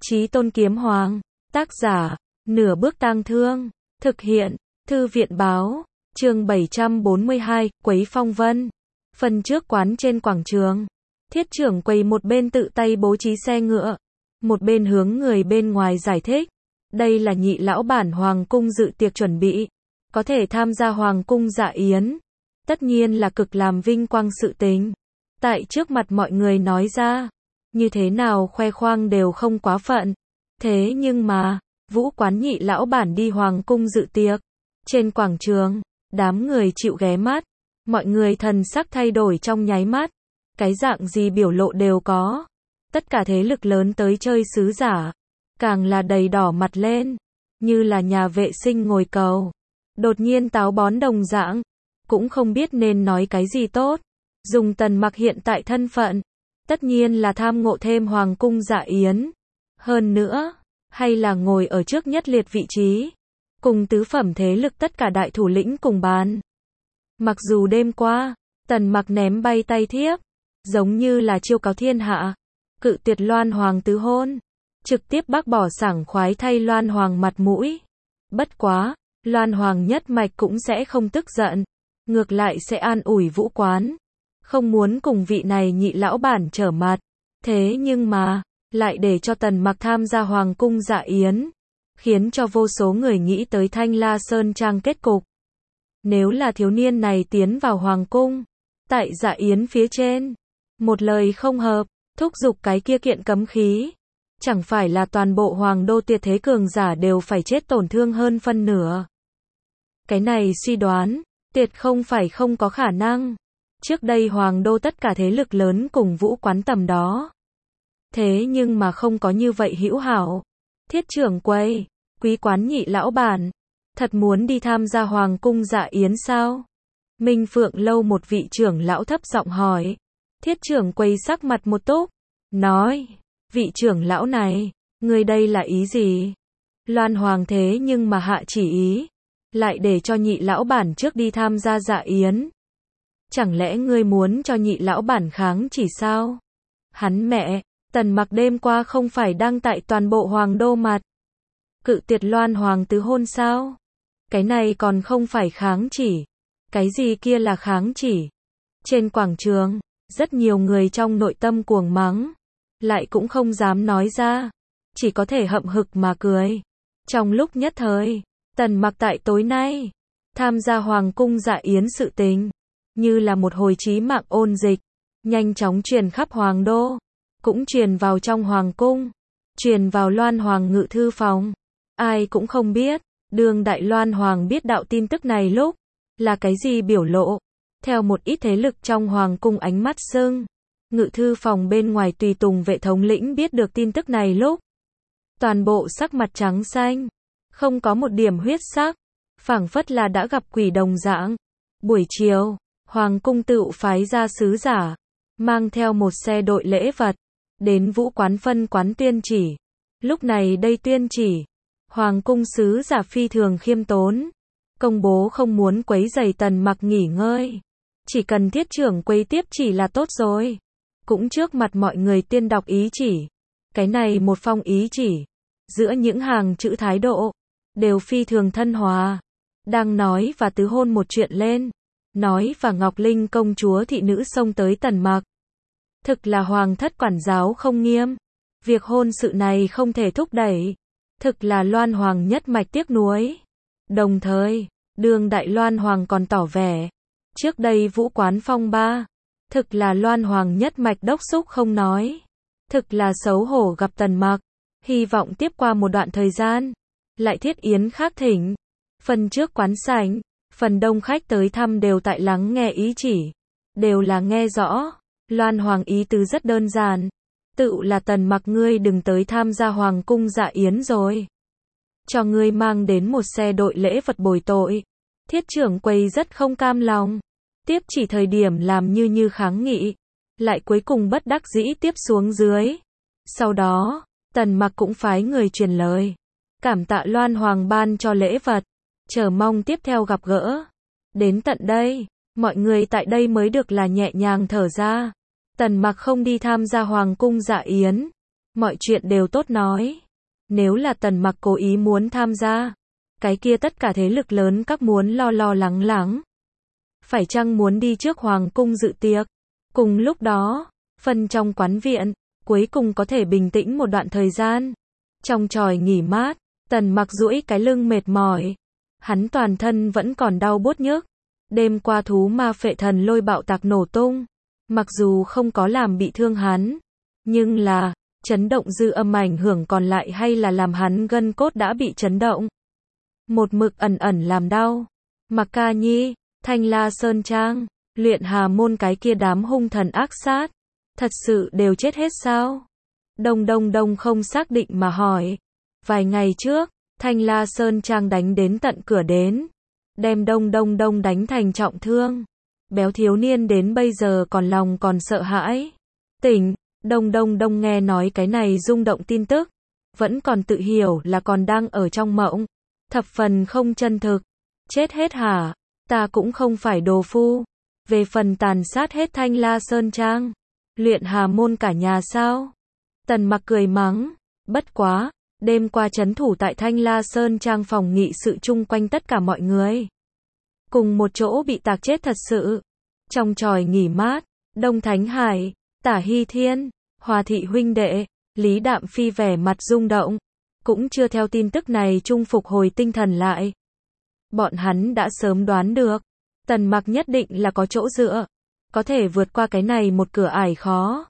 Chí Tôn Kiếm Hoàng. Tác giả, Nửa Bước Tang Thương. Thực hiện, Thư viện Báo. Chương 742, Quấy Phong Vân. Phần trước quán trên quảng trường. Thiết trưởng quầy một bên tự tay bố trí xe ngựa, một bên hướng người bên ngoài giải thích. Đây là nhị lão bản hoàng cung dự tiệc chuẩn bị, có thể tham gia hoàng cung dạ yến. Tất nhiên là cực làm vinh quang sự tình. Tại trước mặt mọi người nói ra, như thế nào khoe khoang đều không quá phận. Thế nhưng mà, vũ quán nhị lão bản đi hoàng cung dự tiệc. Trên quảng trường, đám người chịu ghé mắt, mọi người thần sắc thay đổi trong nháy mắt. Cái dạng gì biểu lộ đều có. Tất cả thế lực lớn tới chơi sứ giả, càng là đầy đỏ mặt lên, như là nhà vệ sinh ngồi cầu. Đột nhiên táo bón đồng dạng, cũng không biết nên nói cái gì tốt. Dùng Tần Mặc hiện tại thân phận, tất nhiên là tham ngộ thêm hoàng cung dạ yến. Hơn nữa, hay là ngồi ở trước nhất liệt vị trí, cùng tứ phẩm thế lực tất cả đại thủ lĩnh cùng bàn. Mặc dù đêm qua, Tần Mặc ném bay tay thiếp, giống như là chiêu cáo thiên hạ, cự tuyệt Loan Hoàng tứ hôn, trực tiếp bác bỏ sảng khoái thay Loan Hoàng mặt mũi. Bất quá, Loan Hoàng nhất mạch cũng sẽ không tức giận, ngược lại sẽ an ủi vũ quán, không muốn cùng vị này nhị lão bản trở mặt. Thế nhưng mà, lại để cho Tần Mặc tham gia hoàng cung dạ yến, khiến cho vô số người nghĩ tới Thanh La Sơn Trang kết cục. Nếu là thiếu niên này tiến vào hoàng cung, tại dạ yến phía trên, một lời không hợp, thúc giục cái kia kiện cấm khí, chẳng phải là toàn bộ hoàng đô tuyệt thế cường giả đều phải chết tổn thương hơn phân nửa. Cái này suy đoán, tuyệt không phải không có khả năng. Trước đây hoàng đô tất cả thế lực lớn cùng vũ quán tầm đó. Thế nhưng mà không có như vậy hữu hảo. Thiết trưởng quầy, quý quán nhị lão bản, thật muốn đi tham gia hoàng cung dạ yến sao? Minh Phượng lâu một vị trưởng lão thấp giọng hỏi. Thiết trưởng quầy sắc mặt một túc, nói, vị trưởng lão này, người đây là ý gì? Loan Hoàng thế nhưng mà hạ chỉ ý, lại để cho nhị lão bản trước đi tham gia dạ yến. Chẳng lẽ ngươi muốn cho nhị lão bản kháng chỉ sao? Hắn mẹ, Tần Mặc đêm qua không phải đang tại toàn bộ hoàng đô mặt cự tuyệt Loan Hoàng tứ hôn sao? Cái này còn không phải kháng chỉ. Cái gì kia là kháng chỉ? Trên quảng trường, rất nhiều người trong nội tâm cuồng mắng, lại cũng không dám nói ra, chỉ có thể hậm hực mà cười. Trong lúc nhất thời, Tần Mặc tại tối nay tham gia hoàng cung dạ yến sự tình, như là một hồi chí mạng ôn dịch, nhanh chóng truyền khắp hoàng đô, cũng truyền vào trong hoàng cung, truyền vào Loan Hoàng ngự thư phòng. Ai cũng không biết, đương đại Loan Hoàng biết đạo tin tức này lúc, là cái gì biểu lộ. Theo một ít thế lực trong hoàng cung ánh mắt sưng, ngự thư phòng bên ngoài tùy tùng vệ thống lĩnh biết được tin tức này lúc, toàn bộ sắc mặt trắng xanh, không có một điểm huyết sắc, phảng phất là đã gặp quỷ đồng dạng. Buổi chiều, hoàng cung tựu phái ra sứ giả, mang theo một xe đội lễ vật, đến vũ quán phân quán tuyên chỉ. Lúc này đây tuyên chỉ, hoàng cung sứ giả phi thường khiêm tốn, công bố không muốn quấy rầy Tần Mặc nghỉ ngơi, chỉ cần thiết trưởng quấy tiếp chỉ là tốt rồi. Cũng trước mặt mọi người tuyên đọc ý chỉ. Cái này một phong ý chỉ, giữa những hàng chữ thái độ, đều phi thường thân hòa. Đang nói và tứ hôn một chuyện lên, nói và Ngọc Linh công chúa thị nữ xông tới Tần Mặc. Thực là hoàng thất quản giáo không nghiêm, việc hôn sự này không thể thúc đẩy. Thực là Loan Hoàng nhất mạch tiếc nuối. Đồng thời, đương đại Loan Hoàng còn tỏ vẻ, trước đây vũ quán phong ba, thực là Loan Hoàng nhất mạch đốc xúc không nói. Thực là xấu hổ gặp Tần Mặc, hy vọng tiếp qua một đoạn thời gian, lại thiết yến khác thỉnh. Phần trước quán sảnh, phần đông khách tới thăm đều tại lắng nghe ý chỉ, đều là nghe rõ. Loan Hoàng ý tứ rất đơn giản, tự là Tần Mặc ngươi đừng tới tham gia hoàng cung dạ yến rồi, cho ngươi mang đến một xe đội lễ vật bồi tội. Thiết trưởng quầy rất không cam lòng, tiếp chỉ thời điểm làm như kháng nghị, lại cuối cùng bất đắc dĩ tiếp xuống dưới. Sau đó, Tần Mặc cũng phái người truyền lời, cảm tạ Loan Hoàng ban cho lễ vật, chờ mong tiếp theo gặp gỡ. Đến tận đây, mọi người tại đây mới được là nhẹ nhàng thở ra. Tần Mặc không đi tham gia hoàng cung dạ yến, mọi chuyện đều tốt nói. Nếu là Tần Mặc cố ý muốn tham gia, cái kia tất cả thế lực lớn các muốn lo lo lắng lắng. Phải chăng muốn đi trước hoàng cung dự tiệc? Cùng lúc đó, phần trong quán viện, cuối cùng có thể bình tĩnh một đoạn thời gian. Trong tròi nghỉ mát, Tần Mặc duỗi cái lưng mệt mỏi. Hắn toàn thân vẫn còn đau buốt nhức. Đêm qua thú ma phệ thần lôi bạo tạc nổ tung. Mặc dù không có làm bị thương hắn, nhưng là, chấn động dư âm ảnh hưởng còn lại hay là làm hắn gân cốt đã bị chấn động. Một mực ẩn ẩn làm đau. Mặc Ca Nhi, Thanh La Sơn Trang, Luyện Hà Môn cái kia đám hung thần ác sát. Thật sự đều chết hết sao? Đông không xác định mà hỏi. Vài ngày trước, Thanh La Sơn Trang đánh đến tận cửa đến. Đem Đông đánh thành trọng thương. Béo thiếu niên đến bây giờ còn lòng còn sợ hãi. Tỉnh, Đông nghe nói cái này rung động tin tức. Vẫn còn tự hiểu là còn đang ở trong mộng. Thập phần không chân thực. Chết hết hả? Ta cũng không phải đồ phu. Về phần tàn sát hết Thanh La Sơn Trang, Luyện Hà Môn cả nhà sao? Tần Mặc cười mắng. Bất quá, đêm qua trấn thủ tại Thanh La Sơn Trang phòng nghị sự chung quanh tất cả mọi người. Cùng một chỗ bị tạc chết thật sự. Trong tròi nghỉ mát, Đông Thánh Hải, Tả Hy Thiên, Hòa Thị huynh đệ, Lý Đạm Phi vẻ mặt rung động. Cũng chưa theo tin tức này chung phục hồi tinh thần lại. Bọn hắn đã sớm đoán được. Tần Mặc nhất định là có chỗ dựa. Có thể vượt qua cái này một cửa ải khó.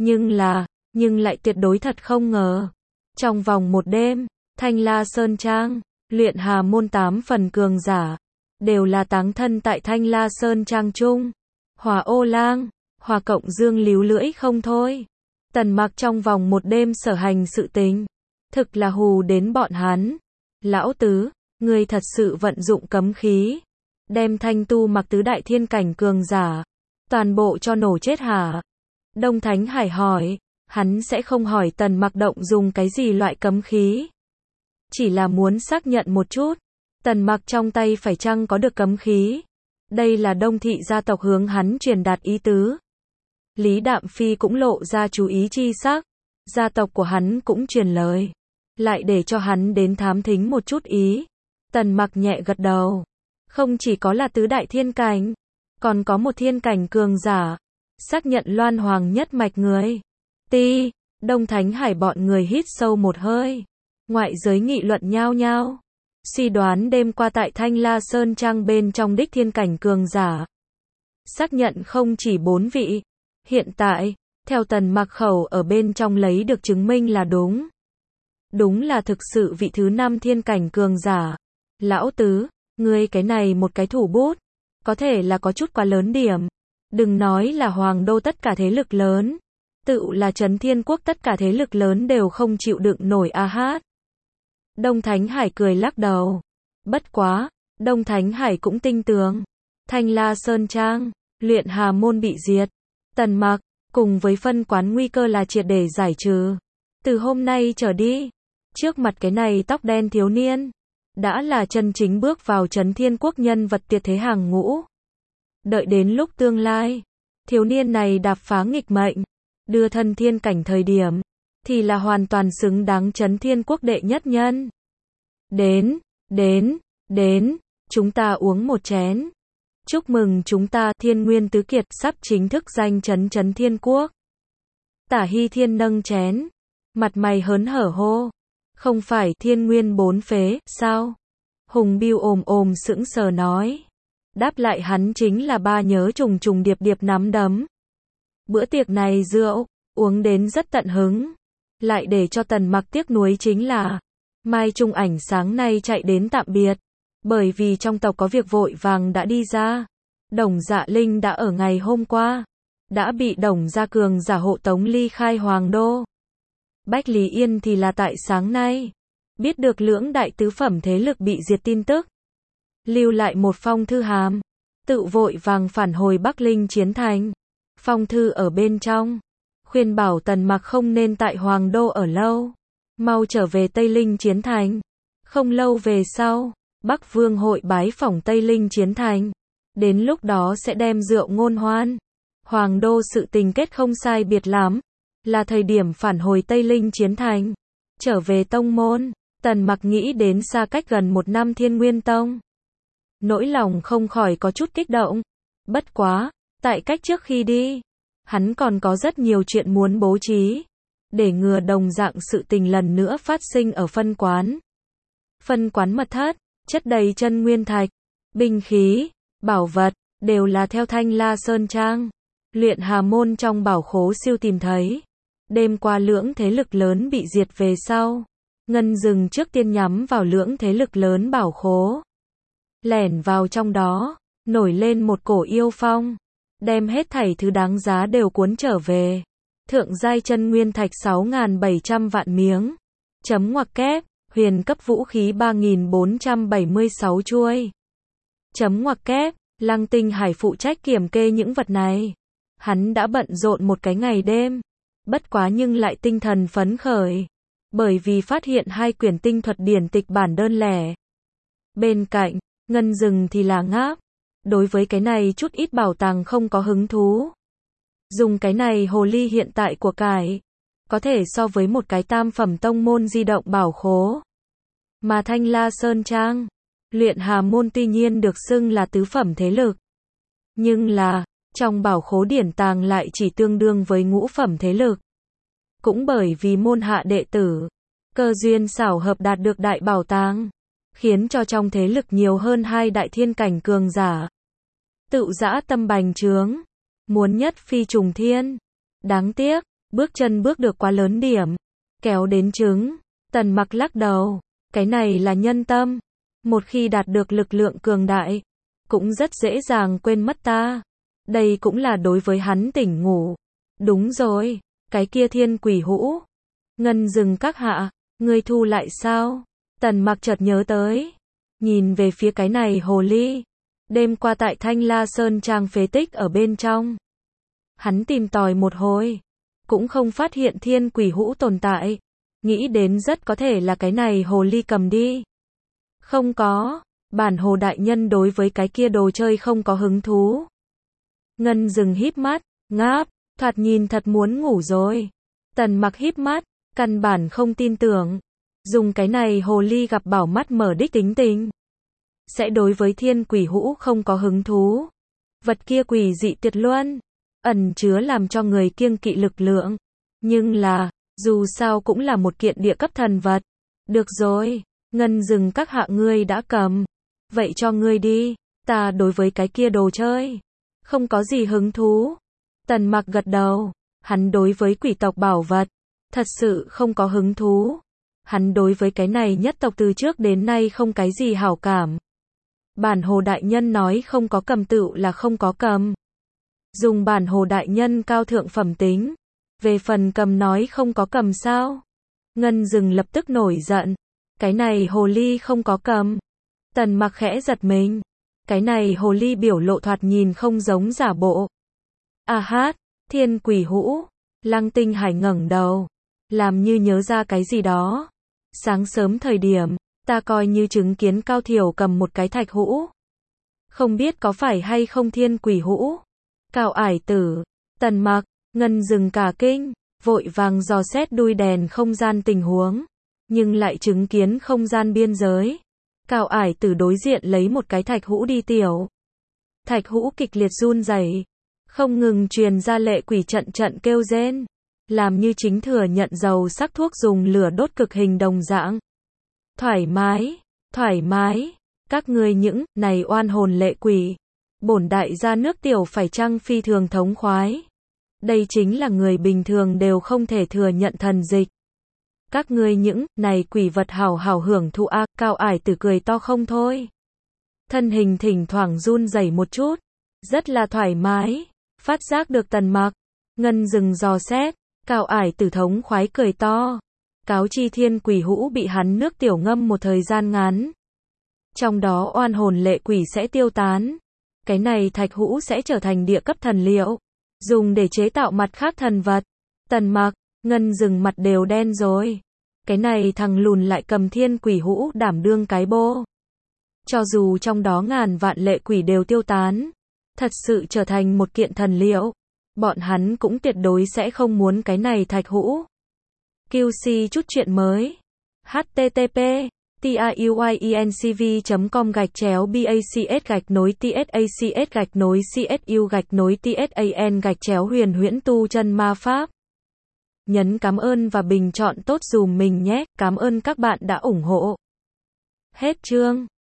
Nhưng lại tuyệt đối thật không ngờ. Trong vòng một đêm, Thanh La Sơn Trang, Luyện Hà Môn 8 phần cường giả. Đều là táng thân tại Thanh La Sơn Trang chung. Hòa Ô Lang, Hòa Cộng Dương líu lưỡi không thôi. Tần Mặc trong vòng một đêm sở hành sự tình. Thực là hù đến bọn hắn. Lão tứ, ngươi thật sự vận dụng cấm khí. Đem Thanh Tu Mặc tứ đại thiên cảnh cường giả. Toàn bộ cho nổ chết hả? Đông Thánh Hải hỏi. Hắn sẽ không hỏi Tần Mặc động dùng cái gì loại cấm khí. Chỉ là muốn xác nhận một chút. Tần Mặc trong tay phải chăng có được cấm khí. Đây là Đông thị gia tộc hướng hắn truyền đạt ý tứ. Lý Đạm Phi cũng lộ ra chú ý chi sắc. Gia tộc của hắn cũng truyền lời. Lại để cho hắn đến thám thính một chút ý. Tần Mặc nhẹ gật đầu. Không chỉ có là tứ đại thiên cảnh. Còn có một thiên cảnh cường giả. Xác nhận Loan Hoàng nhất mạch người. Đông Thánh Hải bọn người hít sâu một hơi. Ngoại giới nghị luận nhao nhao. Suy đoán đêm qua tại Thanh La Sơn Trang bên trong đích thiên cảnh cường giả. Xác nhận không chỉ 4 vị. Hiện tại, theo Tần Mặc khẩu ở bên trong lấy được chứng minh là đúng. Đúng là thực sự vị thứ 5 thiên cảnh cường giả. Lão tứ, ngươi cái này một cái thủ bút. Có thể là có chút quá lớn điểm. Đừng nói là Hoàng Đô tất cả thế lực lớn. Tự là Trấn Thiên Quốc tất cả thế lực lớn đều không chịu đựng nổi a hát. Đông Thánh Hải cười lắc đầu. Bất quá, Đông Thánh Hải cũng tinh tường. Thanh La Sơn Trang, Luyện Hà Môn bị diệt. Tần Mặc, cùng với phân quán nguy cơ là triệt để giải trừ. Từ hôm nay trở đi, trước mặt cái này tóc đen thiếu niên, đã là chân chính bước vào Trấn Thiên Quốc nhân vật tuyệt thế hàng ngũ. Đợi đến lúc tương lai, thiếu niên này đạp phá nghịch mệnh, đưa thân thiên cảnh thời điểm, thì là hoàn toàn xứng đáng Trấn Thiên Quốc đệ nhất nhân. Đến, chúng ta uống một chén. Chúc mừng chúng ta Thiên Nguyên Tứ Kiệt sắp chính thức danh chấn Trấn Thiên Quốc. Tả Hy Thiên nâng chén, mặt mày hớn hở hô. Không phải Thiên Nguyên 4 phế, sao? Hùng Biêu ồm sững sờ nói. Đáp lại hắn chính là ba nhớ trùng điệp nắm đấm. Bữa tiệc này rượu, uống đến rất tận hứng. Lại để cho Tần Mặc tiếc nuối chính là, Mai Trung Ảnh sáng nay chạy đến tạm biệt. Bởi vì trong tộc có việc vội vàng đã đi ra. Đồng Dạ Linh đã ở ngày hôm qua. Đã bị Đồng Gia Cường giả hộ tống ly khai Hoàng Đô. Bách Lý Yên thì là tại sáng nay. Biết được lưỡng đại tứ phẩm thế lực bị diệt tin tức. Lưu lại một phong thư hàm. Tự vội vàng phản hồi Bắc Linh Chiến Thành. Phong thư ở bên trong. Khuyên bảo Tần Mặc không nên tại Hoàng Đô ở lâu. Mau trở về Tây Linh Chiến Thành. Không lâu về sau, Bắc Vương hội bái phỏng Tây Linh Chiến Thành. Đến lúc đó sẽ đem rượu ngôn hoan. Hoàng Đô sự tình kết không sai biệt lắm. là thời điểm phản hồi Tây Linh chiến thành, trở về tông môn. Tần Mặc nghĩ đến xa cách gần 1 năm Thiên Nguyên Tông, nỗi lòng không khỏi có chút kích động. Bất quá, tại cách trước khi đi, hắn còn có rất nhiều chuyện muốn bố trí, để ngừa đồng dạng sự tình lần nữa phát sinh ở phân quán. Phân quán mật thất, chất đầy chân nguyên thạch, binh khí, bảo vật, đều là theo Thanh La Sơn Trang, Luyện Hà Môn trong bảo khố siêu tìm thấy. Đêm qua lưỡng thế lực lớn bị diệt về sau, Ngân Dừng trước tiên nhắm vào lưỡng thế lực lớn bảo khố. Lẻn vào trong đó, nổi lên một cổ yêu phong, đem hết thảy thứ đáng giá đều cuốn trở về. Thượng giai chân nguyên thạch 6.700 vạn miếng. Chấm ngoặc kép, huyền cấp vũ khí 3.476 chuôi. Chấm ngoặc kép, Lăng Tinh Hải phụ trách kiểm kê những vật này. Hắn đã bận rộn một cái ngày đêm, bất quá nhưng lại tinh thần phấn khởi, bởi vì phát hiện 2 quyển tinh thuật điển tịch bản đơn lẻ. Bên cạnh, Ngân Dừng thì là ngáp, đối với cái này chút ít bảo tàng không có hứng thú. Dùng cái này hồ ly hiện tại của cải, có thể so với một cái tam phẩm tông môn di động bảo khố. Mà Thanh La Sơn Trang, Luyện Hà Môn tuy nhiên được xưng là tứ phẩm thế lực, nhưng là, trong bảo khố điển tàng lại chỉ tương đương với ngũ phẩm thế lực. Cũng bởi vì môn hạ đệ tử, cơ duyên xảo hợp đạt được đại bảo tàng, khiến cho trong thế lực nhiều hơn 2 đại thiên cảnh cường giả. Tựu dã tâm bành trướng, muốn nhất phi trùng thiên. Đáng tiếc, bước chân bước được quá lớn điểm, kéo đến trứng. Tần Mặc lắc đầu, cái này là nhân tâm. Một khi đạt được lực lượng cường đại, cũng rất dễ dàng quên mất ta. Đây cũng là đối với hắn tỉnh ngủ. Đúng rồi, cái kia Thiên Quỷ Hũ. Ngân Dừng các hạ, ngươi thu lại sao? Tần Mặc chợt nhớ tới, nhìn về phía cái này hồ ly. Đêm qua tại Thanh La Sơn Trang phế tích ở bên trong, hắn tìm tòi một hồi, cũng không phát hiện Thiên Quỷ Hũ tồn tại, nghĩ đến rất có thể là cái này hồ ly cầm đi. Không có, bản hồ đại nhân đối với cái kia đồ chơi không có hứng thú. Ngân Dừng híp mắt, ngáp, thoạt nhìn thật muốn ngủ rồi. Tần Mặc híp mắt, căn bản không tin tưởng, dùng cái này hồ ly gặp bảo mắt mở đích tính tình, sẽ đối với Thiên Quỷ Hũ không có hứng thú. Vật kia quỷ dị tuyệt luân, ẩn chứa làm cho người kiêng kỵ lực lượng, nhưng là, dù sao cũng là một kiện địa cấp thần vật. Được rồi, Ngân Dừng các hạ ngươi đã cầm, vậy cho ngươi đi, ta đối với cái kia đồ chơi không có gì hứng thú. Tần Mặc gật đầu, hắn đối với quỷ tộc bảo vật thật sự không có hứng thú. Hắn đối với cái này nhất tộc từ trước đến nay không cái gì hảo cảm. Bản hồ đại nhân nói không có cầm tựu là không có cầm. Dùng bản hồ đại nhân cao thượng phẩm tính. Về phần cầm nói không có cầm sao? Ngân Dừng lập tức nổi giận. Cái này hồ ly không có cầm. Tần Mặc khẽ giật mình. Cái này hồ ly biểu lộ thoạt nhìn không giống giả bộ. À hát, Thiên Quỷ Hũ. Lăng Tinh Hải ngẩng đầu, làm như nhớ ra cái gì đó. Sáng sớm thời điểm, ta coi như chứng kiến Cao Thiểu cầm một cái thạch hũ. Không biết có phải hay không Thiên Quỷ Hũ? Cao Ải Tử, Tần Mặc, Ngân Dừng cả kinh, vội vàng dò xét đuôi đèn không gian tình huống, nhưng lại chứng kiến không gian biên giới. Cao Ải Tử đối diện lấy một cái thạch hũ đi tiểu. Thạch hũ kịch liệt run rẩy, không ngừng truyền ra lệ quỷ trận trận kêu rên, làm như chính thừa nhận dầu sắc thuốc dùng lửa đốt cực hình đồng dạng. Thoải mái, các ngươi những này oan hồn lệ quỷ, bổn đại gia nước tiểu phải chăng phi thường thống khoái. Đây chính là người bình thường đều không thể thừa nhận thần dịch. Các ngươi những này quỷ vật hảo hảo hưởng thụ a. Cao Ải Tử cười to không thôi. Thân hình thỉnh thoảng run rẩy một chút, rất là thoải mái. Phát giác được Tần Mặc, Ngân Dừng dò xét, Cao Ải Tử thống khoái cười to. Cáo chi Thiên Quỷ Hũ bị hắn nước tiểu ngâm một thời gian ngắn, trong đó oan hồn lệ quỷ sẽ tiêu tán. Cái này thạch hũ sẽ trở thành địa cấp thần liệu, dùng để chế tạo mặt khác thần vật. Tần Mặc, Ngân Dừng mặt đều đen rồi. Cái này thằng lùn lại cầm Thiên Quỷ Hũ đảm đương cái bô. Cho dù trong đó ngàn vạn lệ quỷ đều tiêu tán, thật sự trở thành một kiện thần liệu, Bọn hắn cũng tuyệt đối sẽ không muốn cái này thạch hũ. QC chút chuyện mới. http tiuyinc.com/bacs-tsacs-tsan-huyền huyễn tu chân ma pháp. Nhấn cảm ơn và bình chọn tốt dùm mình nhé. Cảm ơn các bạn đã ủng hộ. Hết chương.